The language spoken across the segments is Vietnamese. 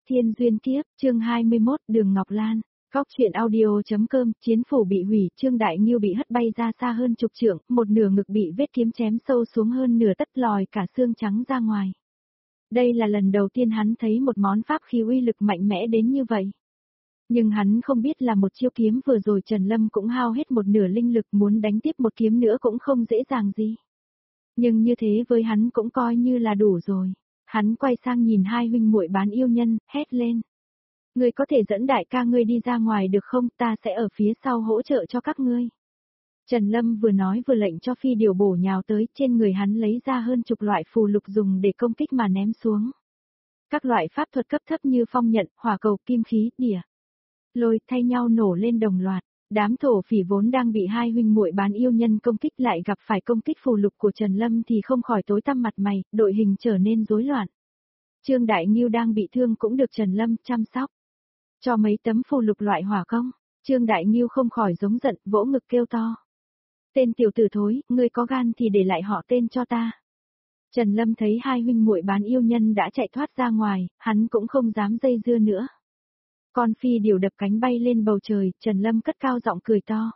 Thiên duyên kiếp, chương 21, Đường Ngọc Lan. Góc truyện audio.com, chiến phủ bị hủy, Trương Đại Nghiêu bị hất bay ra xa hơn chục trượng, một nửa ngực bị vết kiếm chém sâu xuống hơn nửa tất, lòi cả xương trắng ra ngoài. Đây là lần đầu tiên hắn thấy một món pháp khí uy lực mạnh mẽ đến như vậy. Nhưng hắn không biết là một chiêu kiếm vừa rồi Trần Lâm cũng hao hết một nửa linh lực, muốn đánh tiếp một kiếm nữa cũng không dễ dàng gì. Nhưng như thế với hắn cũng coi như là đủ rồi. Hắn quay sang nhìn hai huynh muội bán yêu nhân, hét lên. Ngươi có thể dẫn đại ca ngươi đi ra ngoài được không, ta sẽ ở phía sau hỗ trợ cho các ngươi. Trần Lâm vừa nói vừa lệnh cho phi điều bổ nhào tới, trên người hắn lấy ra hơn chục loại phù lục dùng để công kích mà ném xuống. Các loại pháp thuật cấp thấp như phong nhận, hỏa cầu, kim khí, đỉa, lôi thay nhau nổ lên đồng loạt. Đám thổ phỉ vốn đang bị hai huynh muội bán yêu nhân công kích lại gặp phải công kích phù lục của Trần Lâm thì không khỏi tối tăm mặt mày, đội hình trở nên rối loạn. Trương Đại Nghiêu đang bị thương cũng được Trần Lâm chăm sóc. Cho mấy tấm phù lục loại hỏa công, Trương Đại Nghiêu không khỏi giống giận, vỗ ngực kêu to. Tên tiểu tử thối, ngươi có gan thì để lại họ tên cho ta. Trần Lâm thấy hai huynh muội bán yêu nhân đã chạy thoát ra ngoài, hắn cũng không dám dây dưa nữa. Con phi điều đập cánh bay lên bầu trời, Trần Lâm cất cao giọng cười to.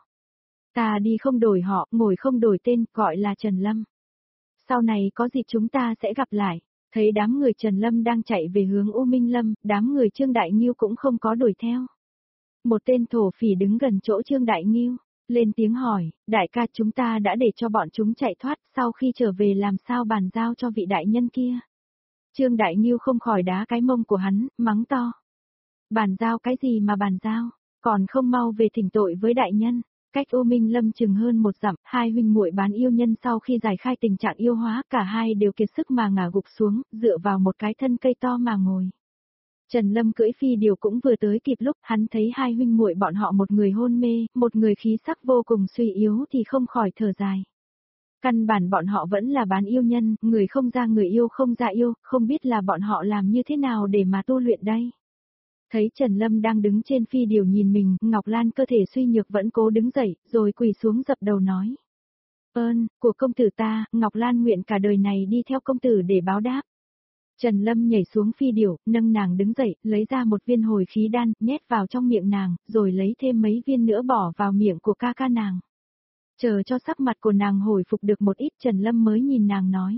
Ta đi không đổi họ, ngồi không đổi tên, gọi là Trần Lâm. Sau này có dịp chúng ta sẽ gặp lại. Thấy đám người Trần Lâm đang chạy về hướng U Minh Lâm, đám người Trương Đại Nghiêu cũng không có đuổi theo. Một tên thổ phỉ đứng gần chỗ Trương Đại Nghiêu, lên tiếng hỏi, đại ca chúng ta đã để cho bọn chúng chạy thoát, sau khi trở về làm sao bàn giao cho vị đại nhân kia. Trương Đại Nghiêu không khỏi đá cái mông của hắn, mắng to. Bàn giao cái gì mà bàn giao, còn không mau về thỉnh tội với đại nhân. Cách U Minh Lâm chừng hơn một dặm, hai huynh muội bán yêu nhân sau khi giải khai tình trạng yêu hóa, cả hai đều kiệt sức mà ngả gục xuống, dựa vào một cái thân cây to mà ngồi. Trần Lâm cưỡi phi điều cũng vừa tới kịp lúc, hắn thấy hai huynh muội bọn họ một người hôn mê, một người khí sắc vô cùng suy yếu thì không khỏi thở dài. Căn bản bọn họ vẫn là bán yêu nhân, người không ra người yêu không ra yêu, không biết là bọn họ làm như thế nào để mà tu luyện đây. Thấy Trần Lâm đang đứng trên phi điều nhìn mình, Ngọc Lan cơ thể suy nhược vẫn cố đứng dậy, rồi quỳ xuống dập đầu nói. Ơn, của công tử ta, Ngọc Lan nguyện cả đời này đi theo công tử để báo đáp. Trần Lâm nhảy xuống phi điều, nâng nàng đứng dậy, lấy ra một viên hồi khí đan, nhét vào trong miệng nàng, rồi lấy thêm mấy viên nữa bỏ vào miệng của ca ca nàng. Chờ cho sắc mặt của nàng hồi phục được một ít, Trần Lâm mới nhìn nàng nói.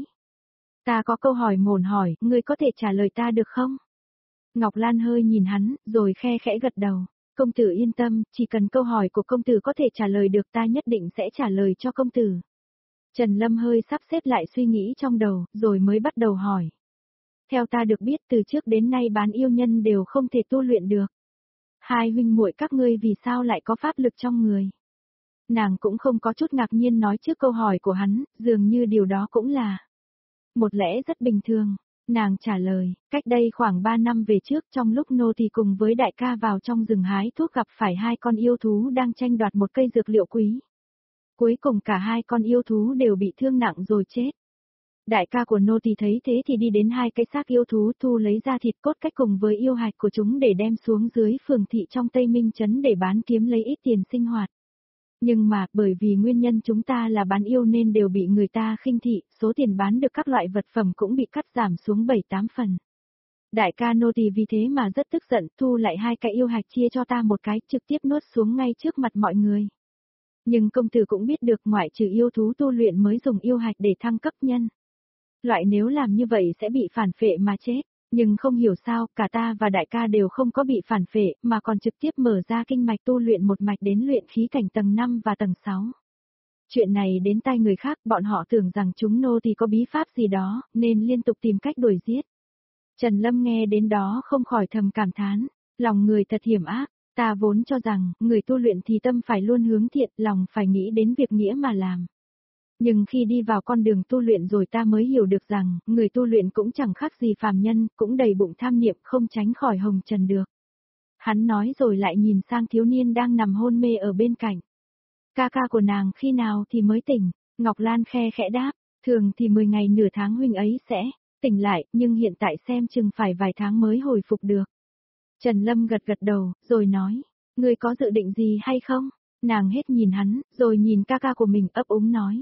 Ta có câu hỏi mồn hỏi, ngươi có thể trả lời ta được không? Ngọc Lan hơi nhìn hắn, rồi khe khẽ gật đầu. Công tử yên tâm, chỉ cần câu hỏi của công tử có thể trả lời được ta nhất định sẽ trả lời cho công tử. Trần Lâm hơi sắp xếp lại suy nghĩ trong đầu, rồi mới bắt đầu hỏi. Theo ta được biết từ trước đến nay bán yêu nhân đều không thể tu luyện được. Hai huynh muội các ngươi vì sao lại có pháp lực trong người? Nàng cũng không có chút ngạc nhiên nói trước câu hỏi của hắn, dường như điều đó cũng là một lẽ rất bình thường. Nàng trả lời, cách đây khoảng 3 năm về trước trong lúc nô tỳ cùng với đại ca vào trong rừng hái thuốc gặp phải hai con yêu thú đang tranh đoạt một cây dược liệu quý. Cuối cùng cả hai con yêu thú đều bị thương nặng rồi chết. Đại ca của nô tỳ thấy thế thì đi đến hai cái xác yêu thú thu lấy ra thịt cốt cách cùng với yêu hạch của chúng để đem xuống dưới phường thị trong Tây Minh Trấn để bán kiếm lấy ít tiền sinh hoạt. Nhưng mà, bởi vì nguyên nhân chúng ta là bán yêu nên đều bị người ta khinh thị, số tiền bán được các loại vật phẩm cũng bị cắt giảm xuống 7-8 phần. Đại ca nô tỳ vì thế mà rất tức giận, thu lại hai cái yêu hạch chia cho ta một cái, trực tiếp nuốt xuống ngay trước mặt mọi người. Nhưng công tử cũng biết được ngoại trừ yêu thú tu luyện mới dùng yêu hạch để thăng cấp nhân. Loại nếu làm như vậy sẽ bị phản phệ mà chết. Nhưng không hiểu sao, cả ta và đại ca đều không có bị phản phệ, mà còn trực tiếp mở ra kinh mạch tu luyện một mạch đến luyện khí cảnh tầng 5 và tầng 6. Chuyện này đến tai người khác, bọn họ tưởng rằng chúng nô tỳ có bí pháp gì đó, nên liên tục tìm cách đuổi giết. Trần Lâm nghe đến đó không khỏi thầm cảm thán, lòng người thật hiểm ác, ta vốn cho rằng, người tu luyện thì tâm phải luôn hướng thiện, lòng phải nghĩ đến việc nghĩa mà làm. Nhưng khi đi vào con đường tu luyện rồi ta mới hiểu được rằng, người tu luyện cũng chẳng khác gì phàm nhân, cũng đầy bụng tham niệm không tránh khỏi hồng trần được. Hắn nói rồi lại nhìn sang thiếu niên đang nằm hôn mê ở bên cạnh. Ca ca của nàng khi nào thì mới tỉnh, Ngọc Lan khe khẽ đáp, thường thì 10 ngày nửa tháng huynh ấy sẽ tỉnh lại, nhưng hiện tại xem chừng phải vài tháng mới hồi phục được. Trần Lâm gật gật đầu, rồi nói, ngươi có dự định gì hay không? Nàng hết nhìn hắn, rồi nhìn ca ca của mình ấp úng nói.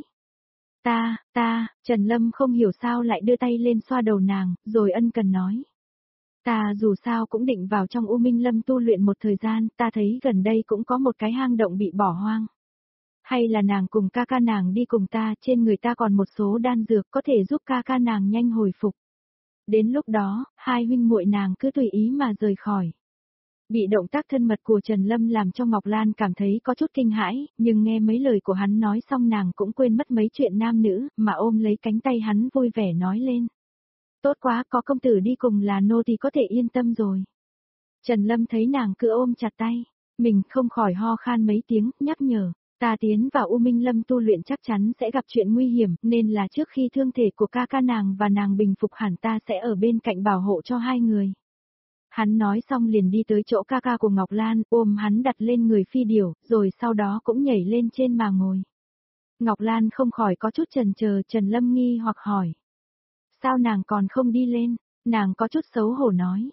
Trần Lâm không hiểu sao lại đưa tay lên xoa đầu nàng, rồi ân cần nói. Ta dù sao cũng định vào trong U Minh Lâm tu luyện một thời gian, ta thấy gần đây cũng có một cái hang động bị bỏ hoang. Hay là nàng cùng ca ca nàng đi cùng ta, trên người ta còn một số đan dược có thể giúp ca ca nàng nhanh hồi phục. Đến lúc đó, hai huynh muội nàng cứ tùy ý mà rời khỏi. Bị động tác thân mật của Trần Lâm làm cho Ngọc Lan cảm thấy có chút kinh hãi, nhưng nghe mấy lời của hắn nói xong nàng cũng quên mất mấy chuyện nam nữ, mà ôm lấy cánh tay hắn vui vẻ nói lên. Tốt quá, có công tử đi cùng là nô thì có thể yên tâm rồi. Trần Lâm thấy nàng cứ ôm chặt tay, mình không khỏi ho khan mấy tiếng, nhắc nhở. Ta tiến vào U Minh Lâm tu luyện chắc chắn sẽ gặp chuyện nguy hiểm, nên là trước khi thương thể của ca ca nàng và nàng bình phục hẳn ta sẽ ở bên cạnh bảo hộ cho hai người. Hắn nói xong liền đi tới chỗ ca ca của Ngọc Lan, ôm hắn đặt lên người phi điểu, rồi sau đó cũng nhảy lên trên mà ngồi. Ngọc Lan không khỏi có chút chần chờ, Trần Lâm nghi hoặc hỏi. Sao nàng còn không đi lên? Nàng có chút xấu hổ nói.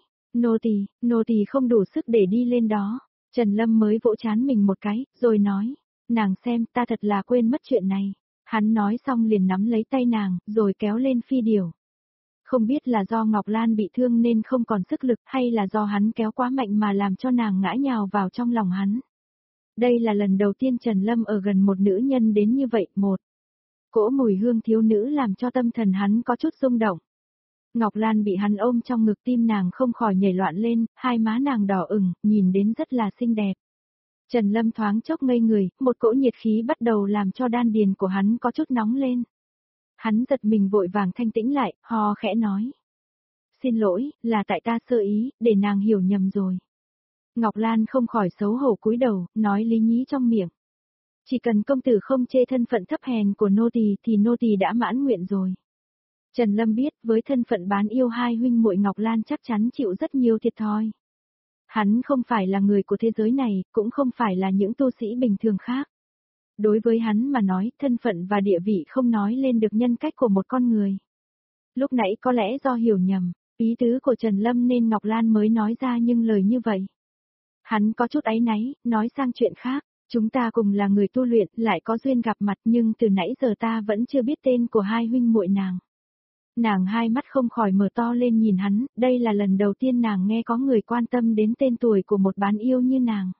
Nô tỳ không đủ sức để đi lên đó. Trần Lâm mới vỗ chán mình một cái, rồi nói. Nàng xem, ta thật là quên mất chuyện này. Hắn nói xong liền nắm lấy tay nàng, rồi kéo lên phi điểu. Không biết là do Ngọc Lan bị thương nên không còn sức lực hay là do hắn kéo quá mạnh mà làm cho nàng ngã nhào vào trong lòng hắn. Đây là lần đầu tiên Trần Lâm ở gần một nữ nhân đến như vậy. Cỗ mùi hương thiếu nữ làm cho tâm thần hắn có chút rung động. Ngọc Lan bị hắn ôm trong ngực, tim nàng không khỏi nhảy loạn lên, hai má nàng đỏ ửng, nhìn đến rất là xinh đẹp. Trần Lâm thoáng chốc ngây người, một cỗ nhiệt khí bắt đầu làm cho đan điền của hắn có chút nóng lên. Hắn giật mình vội vàng thanh tĩnh lại, ho khẽ nói. Xin lỗi, là tại ta sơ ý, để nàng hiểu nhầm rồi. Ngọc Lan không khỏi xấu hổ cúi đầu, nói lý nhí trong miệng. Chỉ cần công tử không chê thân phận thấp hèn của nô tỳ thì nô tỳ đã mãn nguyện rồi. Trần Lâm biết với thân phận bán yêu hai huynh muội Ngọc Lan chắc chắn chịu rất nhiều thiệt thòi. Hắn không phải là người của thế giới này, cũng không phải là những tu sĩ bình thường khác. Đối với hắn mà nói, thân phận và địa vị không nói lên được nhân cách của một con người. Lúc nãy có lẽ do hiểu nhầm, ý tứ của Trần Lâm nên Ngọc Lan mới nói ra những lời như vậy. Hắn có chút áy náy, nói sang chuyện khác, chúng ta cùng là người tu luyện, lại có duyên gặp mặt nhưng từ nãy giờ ta vẫn chưa biết tên của hai huynh muội nàng. Nàng hai mắt không khỏi mở to lên nhìn hắn, đây là lần đầu tiên nàng nghe có người quan tâm đến tên tuổi của một bán yêu như nàng.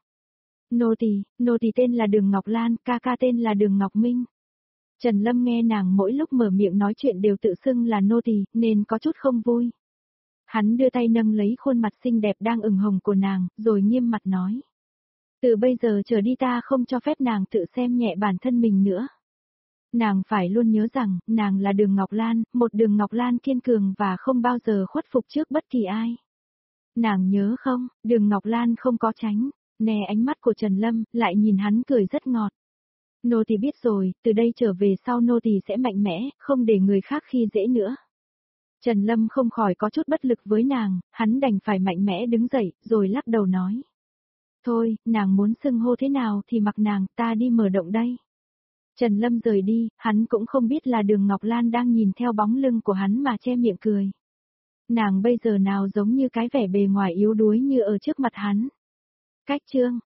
Nô tỳ tên là Đường Ngọc Lan, ca ca tên là Đường Ngọc Minh. Trần Lâm nghe nàng mỗi lúc mở miệng nói chuyện đều tự xưng là nô tỳ, nên có chút không vui. Hắn đưa tay nâng lấy khuôn mặt xinh đẹp đang ửng hồng của nàng, rồi nghiêm mặt nói. Từ bây giờ trở đi ta không cho phép nàng tự xem nhẹ bản thân mình nữa. Nàng phải luôn nhớ rằng, nàng là Đường Ngọc Lan, một Đường Ngọc Lan kiên cường và không bao giờ khuất phục trước bất kỳ ai. Nàng nhớ không, Đường Ngọc Lan không có tránh, nè ánh mắt của Trần Lâm, lại nhìn hắn cười rất ngọt. Nô tỳ biết rồi, từ đây trở về sau nô tỳ sẽ mạnh mẽ, không để người khác khi dễ nữa. Trần Lâm không khỏi có chút bất lực với nàng, hắn đành phải mạnh mẽ đứng dậy, rồi lắc đầu nói. Thôi, nàng muốn xưng hô thế nào thì mặc nàng, ta đi mở động đây. Trần Lâm rời đi, hắn cũng không biết là Đường Ngọc Lan đang nhìn theo bóng lưng của hắn mà che miệng cười. Nàng bây giờ nào giống như cái vẻ bề ngoài yếu đuối như ở trước mặt hắn. Cách chương